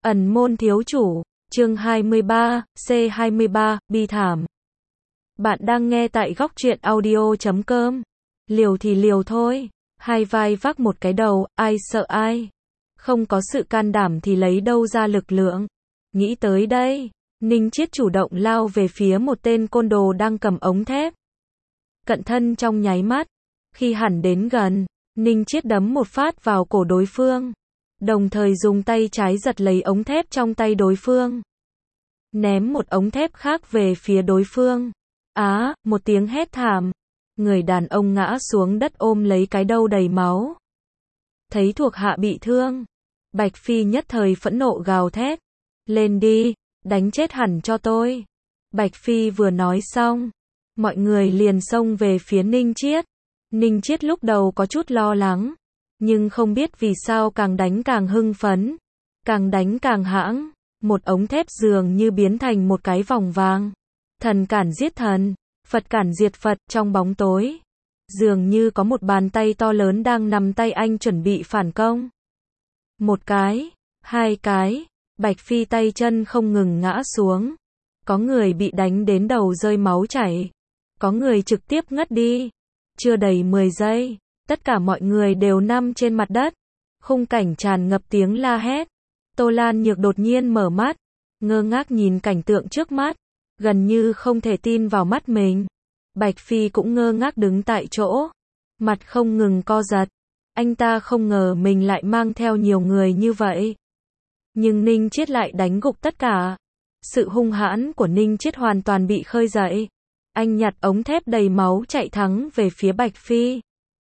Ẩn môn thiếu chủ, chương 23, C23, bi thảm. Bạn đang nghe tại góc truyện audio.com. Liều thì liều thôi, hai vai vác một cái đầu, ai sợ ai. Không có sự can đảm thì lấy đâu ra lực lượng. Nghĩ tới đây, Ninh Chiết chủ động lao về phía một tên côn đồ đang cầm ống thép. Cận thân trong nháy mắt, khi hẳn đến gần, Ninh Chiết đấm một phát vào cổ đối phương, đồng thời dùng tay trái giật lấy ống thép trong tay đối phương, ném một ống thép khác về phía đối phương. Một tiếng hét thảm, người đàn ông ngã xuống đất ôm lấy cái đầu đầy máu. Thấy thuộc hạ bị thương, Bạch Phi nhất thời phẫn nộ gào thét, lên đi, đánh chết hẳn cho tôi. Bạch Phi vừa nói xong, mọi người liền xông về phía Ninh Chiết. Ninh Chiết lúc đầu có chút lo lắng, nhưng không biết vì sao càng đánh càng hưng phấn, càng đánh càng hãng, một ống thép dường như biến thành một cái vòng vàng. Thần cản giết thần, Phật cản diệt Phật. Trong bóng tối, dường như có một bàn tay to lớn đang nằm tay anh chuẩn bị phản công. Một cái, hai cái, Bạch Phi tay chân không ngừng ngã xuống. Có người bị đánh đến đầu rơi máu chảy, có người trực tiếp ngất đi. Chưa đầy 10 giây, tất cả mọi người đều nằm trên mặt đất. Khung cảnh tràn ngập tiếng la hét. Tô Lan Nhược đột nhiên mở mắt, ngơ ngác nhìn cảnh tượng trước mắt, gần như không thể tin vào mắt mình. Bạch Phi cũng ngơ ngác đứng tại chỗ, mặt không ngừng co giật. Anh ta không ngờ mình lại mang theo nhiều người như vậy. Nhưng Ninh Chiết lại đánh gục tất cả. Sự hung hãn của Ninh Chiết hoàn toàn bị khơi dậy. Anh nhặt ống thép đầy máu chạy thẳng về phía Bạch Phi.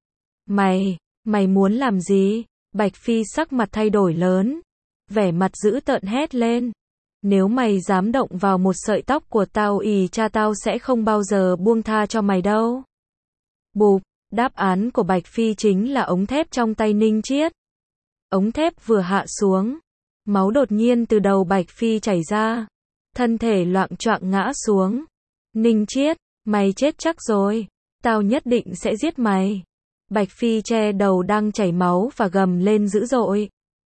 Mày muốn làm gì? Bạch Phi sắc mặt thay đổi lớn, vẻ mặt dữ tợn hét lên. Nếu mày dám động vào một sợi tóc của tao cha tao sẽ không bao giờ buông tha cho mày đâu. Bụp, đáp án của Bạch Phi chính là ống thép trong tay Ninh Chiết. Ống thép vừa hạ xuống, máu đột nhiên từ đầu Bạch Phi chảy ra, thân thể loạng choạng ngã xuống. Ninh Chiết, mày chết chắc rồi, tao nhất định sẽ giết mày. Bạch Phi che đầu đang chảy máu và gầm lên dữ dội.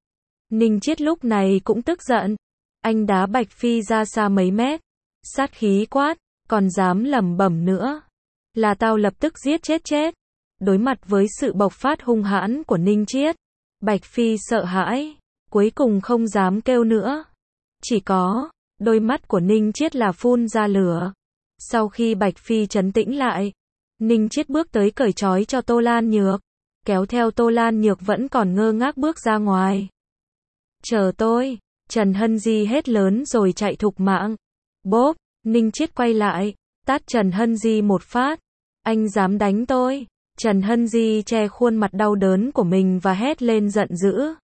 Ninh Chiết lúc này cũng tức giận, anh đá Bạch Phi ra xa mấy mét, sát khí quát, còn dám lẩm bẩm nữa, là tao lập tức giết chết. Đối mặt với sự bộc phát hung hãn của Ninh Chiết, Bạch Phi sợ hãi, cuối cùng không dám kêu nữa. Chỉ có, đôi mắt của Ninh Chiết là phun ra lửa. Sau khi Bạch Phi trấn tĩnh lại, Ninh Chiết bước tới cởi trói cho Tô Lan Nhược, kéo theo Tô Lan Nhược vẫn còn ngơ ngác bước ra ngoài. Chờ tôi, Trần Hân Di hét lớn rồi chạy thục mạng. Bốp, Ninh Chiết quay lại, tát Trần Hân Di một phát. Anh dám đánh tôi? Trần Hân Di che khuôn mặt đau đớn của mình và hét lên giận dữ.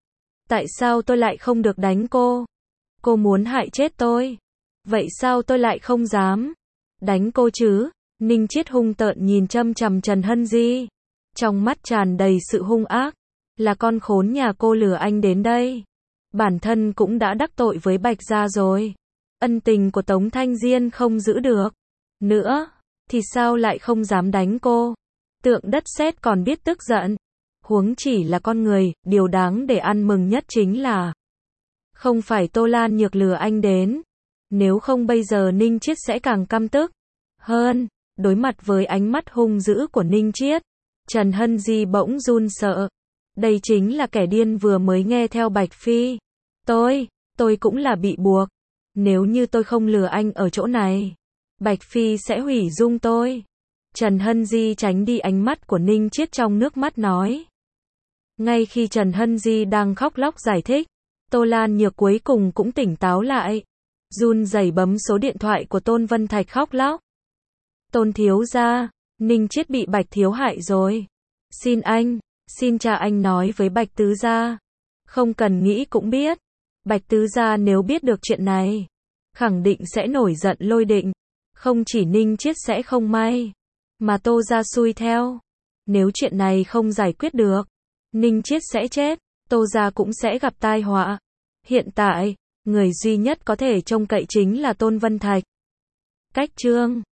Tại sao tôi lại không được đánh cô? Cô muốn hại chết tôi. Vậy sao tôi lại không dám đánh cô chứ? Ninh Chiết hung tợn nhìn chăm chằm Trần Hân Di, trong mắt tràn đầy sự hung ác. Là con khốn nhà cô lừa anh đến đây. Bản thân cũng đã đắc tội với Bạch gia rồi. Ân tình của Tống Thanh Diên không giữ được nữa, thì sao lại không dám đánh cô? Tượng đất sét còn biết tức giận. Huống chỉ là con người, điều đáng để ăn mừng nhất chính là không phải Tô Lan Nhược lừa anh đến. Nếu không bây giờ Ninh Chiết sẽ càng căm tức hơn. Đối mặt với ánh mắt hung dữ của Ninh Chiết, Trần Hân Di bỗng run sợ. Đây chính là kẻ điên vừa mới nghe theo Bạch Phi. Tôi cũng là bị buộc. Nếu như tôi không lừa anh ở chỗ này, Bạch Phi sẽ hủy dung tôi. Trần Hân Di tránh đi ánh mắt của Ninh Chiết trong nước mắt nói. Ngay khi Trần Hân Di đang khóc lóc giải thích, Tô Lan Nhược cuối cùng cũng tỉnh táo lại. Run rẩy bấm số điện thoại của Tôn Vân Thạch khóc lóc. Tôn thiếu gia, Ninh Chiết bị Bạch thiếu hại rồi. Xin cha anh nói với Bạch tứ gia. Không cần nghĩ cũng biết. Bạch tứ gia nếu biết được chuyện này, khẳng định sẽ nổi giận lôi định. Không chỉ Ninh Chiết sẽ không may, mà Tô gia xui theo. Nếu chuyện này không giải quyết được, Ninh Chiết sẽ chết, Tô gia cũng sẽ gặp tai họa. Hiện tại, người duy nhất có thể trông cậy chính là Tôn Vân Thạch. Cách chương